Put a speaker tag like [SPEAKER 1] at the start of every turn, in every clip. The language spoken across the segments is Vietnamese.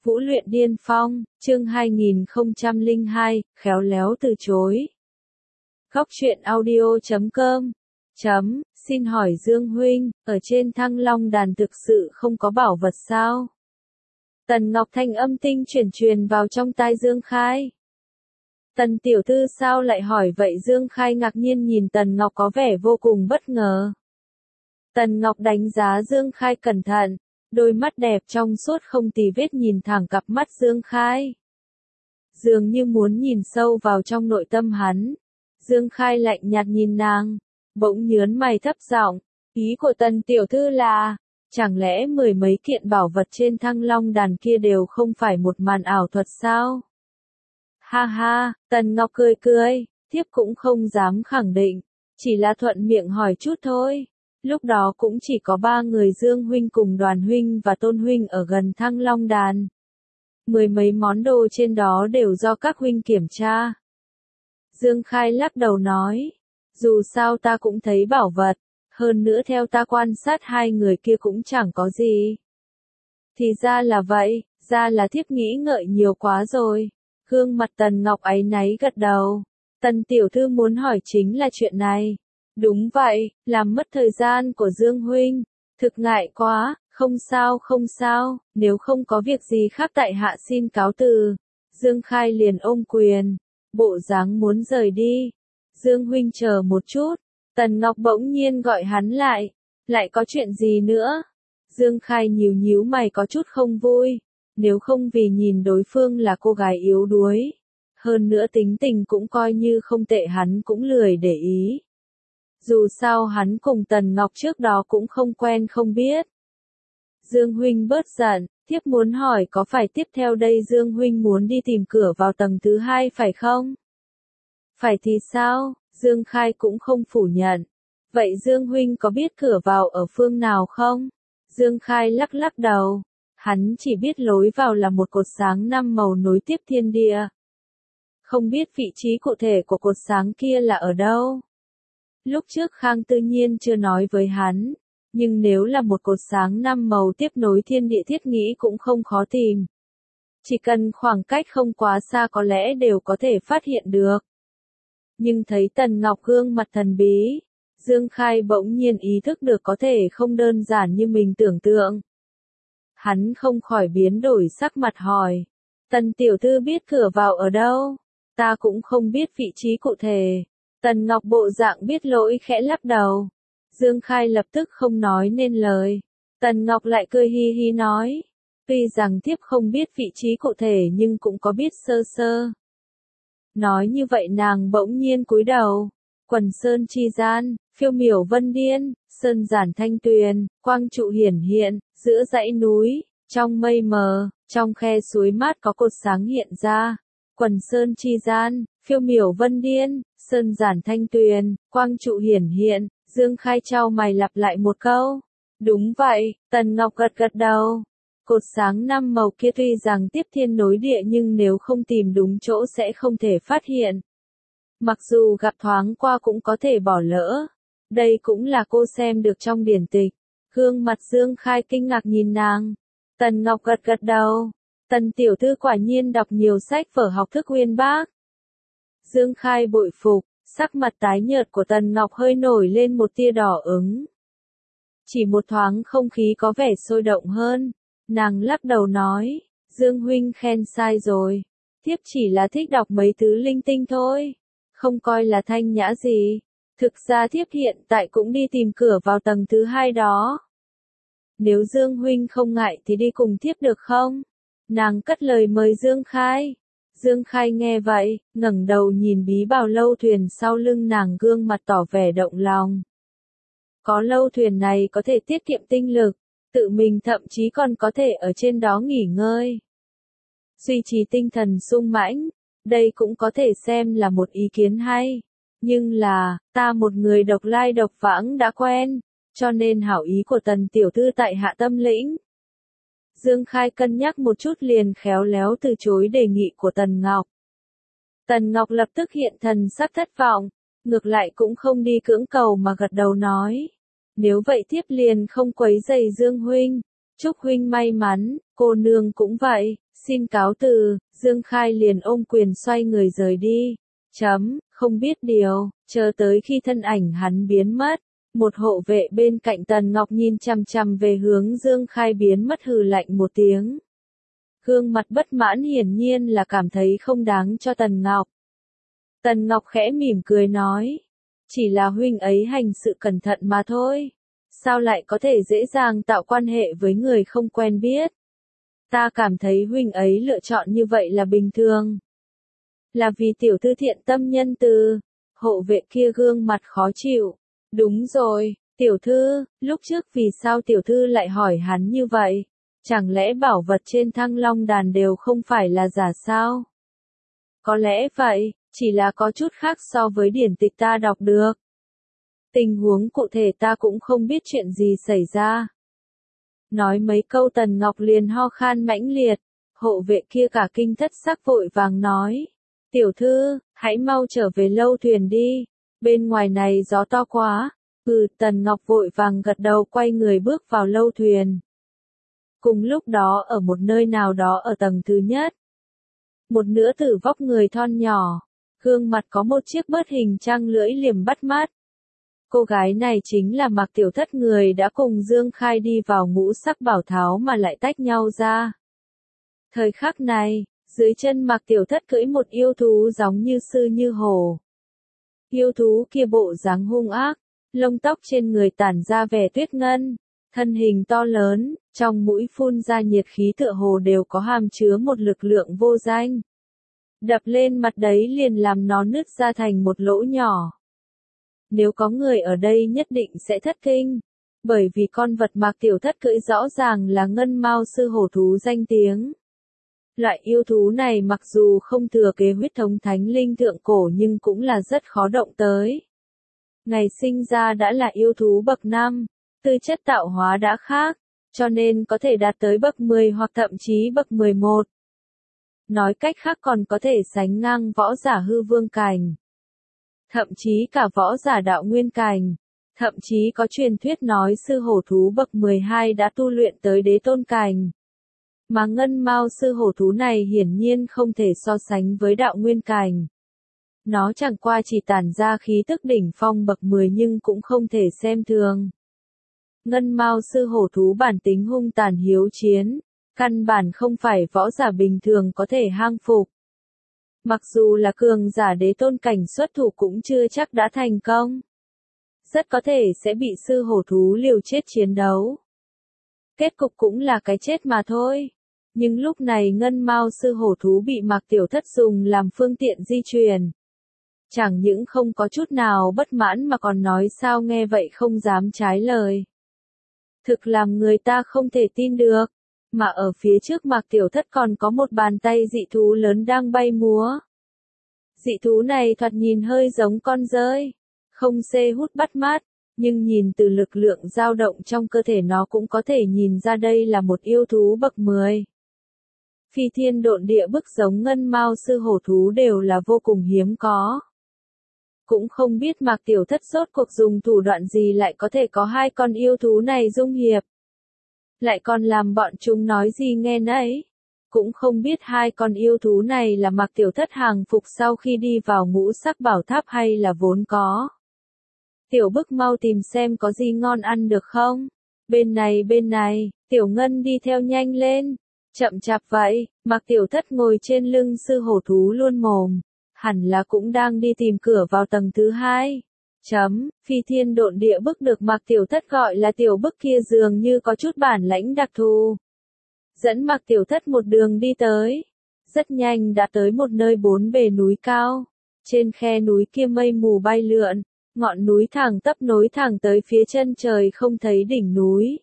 [SPEAKER 1] Vũ luyện điên phong, chương 2002, khéo léo từ chối. Góc truyện audio.com Xin hỏi Dương Huynh, ở trên Thăng Long đàn thực sự không có bảo vật sao? Tần Ngọc thanh âm tinh truyền vào trong tai Dương Khai. Tần tiểu thư sao lại hỏi vậy? Dương Khai ngạc nhiên nhìn Tần Ngọc có vẻ vô cùng bất ngờ. Tần Ngọc đánh giá Dương Khai cẩn thận, đôi mắt đẹp trong suốt không tì vết nhìn thẳng cặp mắt Dương Khai. Dường như muốn nhìn sâu vào trong nội tâm hắn. Dương Khai lạnh nhạt nhìn nàng, bỗng nhớn mày thấp giọng, ý của Tần tiểu thư là, chẳng lẽ mười mấy kiện bảo vật trên Thăng Long đàn kia đều không phải một màn ảo thuật sao? Ha ha, Tần Ngọc cười cười, thiếp cũng không dám khẳng định, chỉ là thuận miệng hỏi chút thôi. Lúc đó cũng chỉ có 3 người Dương Huynh cùng Đoàn Huynh và Tôn Huynh ở gần Thăng Long đàn. Mười mấy món đồ trên đó đều do các huynh kiểm tra. Dương Khai lắc đầu nói, dù sao ta cũng thấy bảo vật, hơn nữa theo ta quan sát hai người kia cũng chẳng có gì. Thì ra là vậy, ra là thiếp nghĩ ngợi nhiều quá rồi. Gương mặt Tần Ngọc áy náy gật đầu. Tần tiểu thư muốn hỏi chính là chuyện này. Đúng vậy, làm mất thời gian của Dương Huynh. Thực ngại quá, không sao, nếu không có việc gì khác tại hạ xin cáo từ. Dương Khai liền ôm quyền, bộ dáng muốn rời đi. Dương Huynh chờ một chút. Tần Ngọc bỗng nhiên gọi hắn lại. Lại có chuyện gì nữa? Dương Khai nhíu mày có chút không vui. Nếu không vì nhìn đối phương là cô gái yếu đuối. Hơn nữa tính tình cũng coi như không tệ, hắn cũng lười để ý. Dù sao hắn cùng Tần Ngọc trước đó cũng không quen không biết. Dương Huynh bớt giận, thiếp muốn hỏi có phải tiếp theo đây Dương Huynh muốn đi tìm cửa vào tầng thứ 2 phải không? Phải thì sao? Dương Khai cũng không phủ nhận. Vậy Dương Huynh có biết cửa vào ở phương nào không? Dương Khai lắc đầu. Hắn chỉ biết lối vào là một cột sáng 5 màu nối tiếp thiên địa. Không biết vị trí cụ thể của cột sáng kia là ở đâu. Lúc trước Khang tự nhiên chưa nói với hắn, nhưng nếu là một cột sáng 5 màu tiếp nối thiên địa thiết nghĩ cũng không khó tìm. Chỉ cần khoảng cách không quá xa có lẽ đều có thể phát hiện được. Nhưng thấy Tần Ngọc gương mặt thần bí, Dương Khai bỗng nhiên ý thức được có thể không đơn giản như mình tưởng tượng. Hắn không khỏi biến đổi sắc mặt hỏi, Tần tiểu thư biết cửa vào ở đâu? Ta cũng không biết vị trí cụ thể. Tần Ngọc bộ dạng biết lỗi khẽ lắc đầu. Dương Khai lập tức không nói nên lời. Tần Ngọc lại cười hi hi nói, tuy rằng thiếp không biết vị trí cụ thể nhưng cũng có biết sơ sơ. Nói như vậy nàng bỗng nhiên cúi đầu. Quần sơn chi gian, phiêu miểu vân điên, sơn giản thanh tuyền, quang trụ hiển hiện, giữa dãy núi, trong mây mờ, trong khe suối mát có cột sáng hiện ra. Quần sơn chi gian, phiêu miểu vân điên, sơn giản thanh tuyền, quang trụ hiển hiện. Dương Khai chau mày lặp lại một câu. Đúng vậy, Tần Ngọc gật đầu. Cột sáng 5 màu kia tuy rằng tiếp thiên nối địa nhưng nếu không tìm đúng chỗ sẽ không thể phát hiện. Mặc dù gặp thoáng qua cũng có thể bỏ lỡ. Đây cũng là cô xem được trong điển tịch. Gương mặt Dương Khai kinh ngạc nhìn nàng. Tần Ngọc gật đầu. Tần tiểu thư quả nhiên đọc nhiều sách vở học thức uyên bác. Dương Khai bội phục, sắc mặt tái nhợt của Tần Ngọc hơi nổi lên một tia đỏ ửng. Chỉ một thoáng không khí có vẻ sôi động hơn. Nàng lắc đầu nói, Dương Huynh khen sai rồi. Thiếp chỉ là thích đọc mấy thứ linh tinh thôi. Không coi là thanh nhã gì. Thực ra thiếp hiện tại cũng đi tìm cửa vào tầng thứ 2 đó. Nếu Dương Huynh không ngại thì đi cùng thiếp được không? Nàng cất lời mời Dương Khai. Dương Khai nghe vậy, ngẩng đầu nhìn bí bào lâu thuyền sau lưng nàng, gương mặt tỏ vẻ động lòng. Có lâu thuyền này có thể tiết kiệm tinh lực, tự mình thậm chí còn có thể ở trên đó nghỉ ngơi. Duy trì tinh thần sung mãnh, đây cũng có thể xem là một ý kiến hay. Nhưng là, ta một người độc lai độc vãng đã quen, cho nên hảo ý của Tần tiểu thư tại hạ tâm lĩnh. Dương Khai cân nhắc một chút liền khéo léo từ chối đề nghị của Tần Ngọc. Tần Ngọc lập tức hiện thần sắc thất vọng, ngược lại cũng không đi cưỡng cầu mà gật đầu nói. Nếu vậy thiếp liền không quấy rầy Dương Huynh, chúc Huynh may mắn, cô nương cũng vậy, Xin cáo từ, Dương Khai liền ôm quyền xoay người rời đi. Không biết điều, chờ tới khi thân ảnh hắn biến mất. Một hộ vệ bên cạnh Tần Ngọc nhìn chằm chằm về hướng Dương Khai biến mất hừ lạnh một tiếng. Gương mặt bất mãn hiển nhiên là cảm thấy không đáng cho Tần Ngọc. Tần Ngọc khẽ mỉm cười nói. Chỉ là huynh ấy hành sự cẩn thận mà thôi. Sao lại có thể dễ dàng tạo quan hệ với người không quen biết? Ta cảm thấy huynh ấy lựa chọn như vậy là bình thường. Là vì tiểu thư thiện tâm nhân từ. Hộ vệ kia gương mặt khó chịu. Đúng rồi, tiểu thư, lúc trước vì sao tiểu thư lại hỏi hắn như vậy? Chẳng lẽ bảo vật trên Thăng Long đàn đều không phải là giả sao? Có lẽ vậy, chỉ là có chút khác so với điển tịch ta đọc được. Tình huống cụ thể ta cũng không biết chuyện gì xảy ra. Nói mấy câu Tần Ngọc liền ho khan mãnh liệt, hộ vệ kia cả kinh thất sắc vội vàng nói. Tiểu thư, hãy mau trở về lâu thuyền đi, bên ngoài này gió to quá. Tần Ngọc vội vàng gật đầu quay người bước vào lâu thuyền. Cùng lúc đó ở một nơi nào đó ở tầng thứ nhất. Một nữ tử vóc người thon nhỏ, gương mặt có một chiếc bớt hình trăng lưỡi liềm bắt mắt. Cô gái này chính là Mạc Tiểu Thất, người đã cùng Dương Khai đi vào Ngũ Sắc Bảo Tháo mà lại tách nhau ra. Thời khắc này, dưới chân Mạc Tiểu Thất cưỡi một yêu thú giống như sư như hổ. Yêu thú kia bộ dáng hung ác, lông tóc trên người tản ra vẻ tuyết ngân, thân hình to lớn, trong mũi phun ra nhiệt khí tựa hồ đều có hàm chứa một lực lượng vô danh. Đập lên mặt đấy liền làm nó nứt ra thành một lỗ nhỏ. Nếu có người ở đây nhất định sẽ thất kinh, bởi vì con vật Mạc Tiểu Thất cưỡi rõ ràng là ngân mao sư hổ thú danh tiếng. Loại yêu thú này mặc dù không thừa kế huyết thống thánh linh thượng cổ nhưng cũng là rất khó động tới. Ngày sinh ra đã là yêu thú bậc 5, tư chất tạo hóa đã khác, cho nên có thể đạt tới bậc 10 hoặc thậm chí bậc 11. Nói cách khác còn có thể sánh ngang võ giả hư vương cảnh. Thậm chí cả võ giả đạo nguyên cảnh. Thậm chí có truyền thuyết nói sư hổ thú bậc 12 đã tu luyện tới đế tôn cảnh. Mà ngân mao sư hổ thú này hiển nhiên không thể so sánh với đạo nguyên cảnh. Nó chẳng qua chỉ tản ra khí tức đỉnh phong bậc 10 nhưng cũng không thể xem thường. Ngân mao sư hổ thú bản tính hung tàn hiếu chiến, căn bản không phải võ giả bình thường có thể hang phục. Mặc dù là cường giả đế tôn cảnh xuất thủ cũng chưa chắc đã thành công. Rất có thể sẽ bị sư hổ thú liều chết chiến đấu. Kết cục cũng là cái chết mà thôi. Nhưng lúc này ngân mao sư hổ thú bị Mạc Tiểu Thất dùng làm phương tiện di chuyển. Chẳng những không có chút nào bất mãn mà còn nói sao nghe vậy không dám trái lời. Thực làm người ta không thể tin được. Mà ở phía trước Mạc Tiểu Thất còn có một bàn tay dị thú lớn đang bay múa. Dị thú này thoạt nhìn hơi giống con dơi, không xê hút bắt mắt, nhưng nhìn từ lực lượng dao động trong cơ thể nó cũng có thể nhìn ra đây là một yêu thú bậc 10. Phi thiên độn địa bức giống ngân mao sư hổ thú đều là vô cùng hiếm có. Cũng không biết Mạc Tiểu Thất rốt cuộc dùng thủ đoạn gì lại có thể có hai con yêu thú này dung hiệp. Lại còn làm bọn chúng nói gì nghe nấy. Cũng không biết hai con yêu thú này là Mạc Tiểu Thất hàng phục sau khi đi vào Ngũ Sắc Bảo Tháp hay là vốn có. Tiểu Bức mau tìm xem có gì ngon ăn được không? Bên này, Tiểu Ngân đi theo nhanh lên. Chậm chạp vậy, Mạc Tiểu Thất ngồi trên lưng sư hổ thú luôn mồm. Hẳn là cũng đang đi tìm cửa vào tầng thứ 2. Phi thiên độn địa bức được Mạc Tiểu Thất gọi là Tiểu Bức kia dường như có chút bản lãnh đặc thù. Dẫn Mạc Tiểu Thất một đường đi tới. Rất nhanh đã tới một nơi 4 bề núi cao. Trên khe núi kia mây mù bay lượn, ngọn núi thẳng tắp nối thẳng tới phía chân trời không thấy đỉnh núi.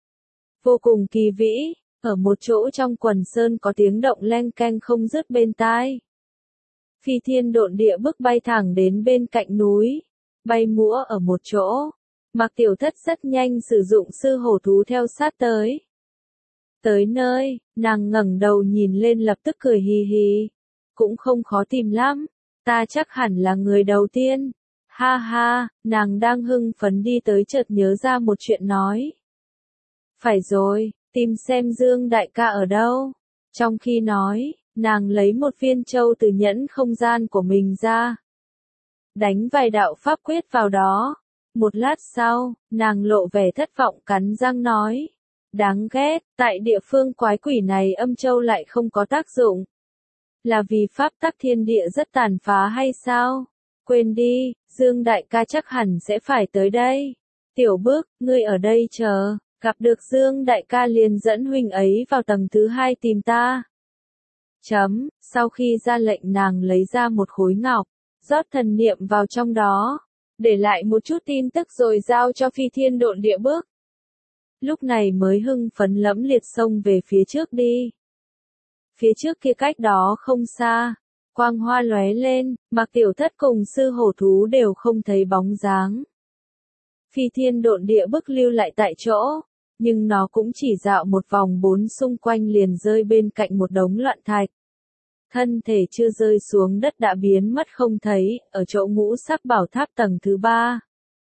[SPEAKER 1] Vô cùng kỳ vĩ, ở một chỗ trong quần sơn có tiếng động leng keng không dứt bên tai. Phi thiên độn địa bức bay thẳng đến bên cạnh núi, bay múa ở một chỗ. Mạc Tiểu Thất rất nhanh sử dụng sư hổ thú theo sát tới. Tới nơi, nàng ngẩng đầu nhìn lên lập tức cười hì hì. Cũng không khó tìm lắm, ta chắc hẳn là người đầu tiên. Ha ha, nàng đang hưng phấn đi tới chợt nhớ ra một chuyện nói. Phải rồi, tìm xem Dương đại ca ở đâu. Trong khi nói, nàng lấy một viên châu từ nhẫn không gian của mình ra. Đánh vài đạo pháp quyết vào đó. Một lát sau, nàng lộ vẻ thất vọng cắn răng nói. Đáng ghét, tại địa phương quái quỷ này âm châu lại không có tác dụng. Là vì pháp tắc thiên địa rất tàn phá hay sao? Quên đi, Dương đại ca chắc hẳn sẽ phải tới đây. Tiểu Bước, ngươi ở đây chờ, gặp được Dương đại ca liền dẫn huynh ấy vào tầng thứ 2 tìm ta. Sau khi ra lệnh nàng lấy ra một khối ngọc, rót thần niệm vào trong đó, để lại một chút tin tức rồi giao cho Phi Thiên Độn Địa Bước. Lúc này mới hưng phấn lẫm liệt xông về phía trước đi. Phía trước kia cách đó không xa, quang hoa lóe lên, Mạc Tiểu Thất cùng sư hổ thú đều không thấy bóng dáng. Phi Thiên Độn Địa Bước lưu lại tại chỗ, nhưng nó cũng chỉ dạo một vòng 4 xung quanh liền rơi bên cạnh một đống loạn thạch. Thân thể chưa rơi xuống đất đã biến mất không thấy, ở chỗ ngũ sắc bảo tháp tầng thứ 3.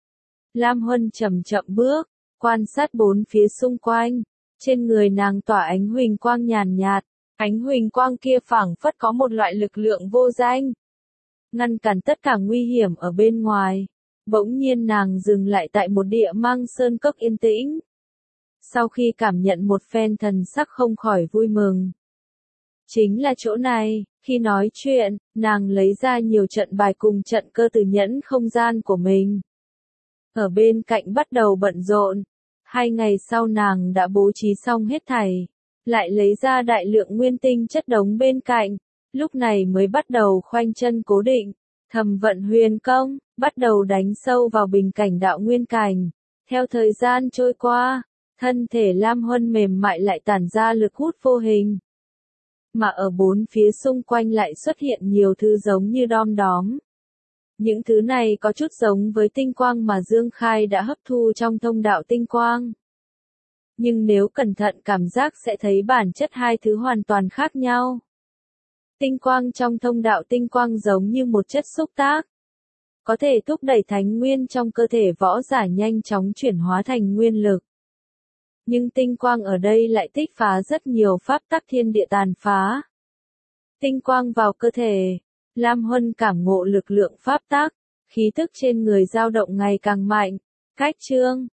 [SPEAKER 1] Lam Huân chậm chậm bước, quan sát bốn phía xung quanh, trên người nàng tỏa ánh huỳnh quang nhàn nhạt, ánh huỳnh quang kia phảng phất có một loại lực lượng vô danh, ngăn cản tất cả nguy hiểm ở bên ngoài. Bỗng nhiên nàng dừng lại tại một địa mang sơn cốc yên tĩnh. Sau khi cảm nhận một phen thần sắc không khỏi vui mừng. Chính là chỗ này, khi nói chuyện, nàng lấy ra nhiều trận bài cùng trận cơ từ nhẫn không gian của mình. Ở bên cạnh bắt đầu bận rộn. 2 ngày sau nàng đã bố trí xong hết thảy. Lại lấy ra đại lượng nguyên tinh chất đống bên cạnh. Lúc này mới bắt đầu khoanh chân cố định. Thầm vận huyền công, bắt đầu đánh sâu vào bình cảnh đạo nguyên cảnh. Theo thời gian trôi qua, thân thể Lam Huân mềm mại lại tản ra lực hút vô hình. Mà ở bốn phía xung quanh lại xuất hiện nhiều thứ giống như đom đóm. Những thứ này có chút giống với tinh quang mà Dương Khai đã hấp thu trong thông đạo tinh quang. Nhưng nếu cẩn thận cảm giác sẽ thấy bản chất hai thứ hoàn toàn khác nhau. Tinh quang trong thông đạo tinh quang giống như một chất xúc tác. Có thể thúc đẩy thánh nguyên trong cơ thể võ giả nhanh chóng chuyển hóa thành nguyên lực. Nhưng tinh quang ở đây lại tích phá rất nhiều pháp tắc thiên địa tàn phá. Tinh quang vào cơ thể, Lam Huân cảm ngộ lực lượng pháp tắc, khí tức trên người dao động ngày càng mạnh. Cách chương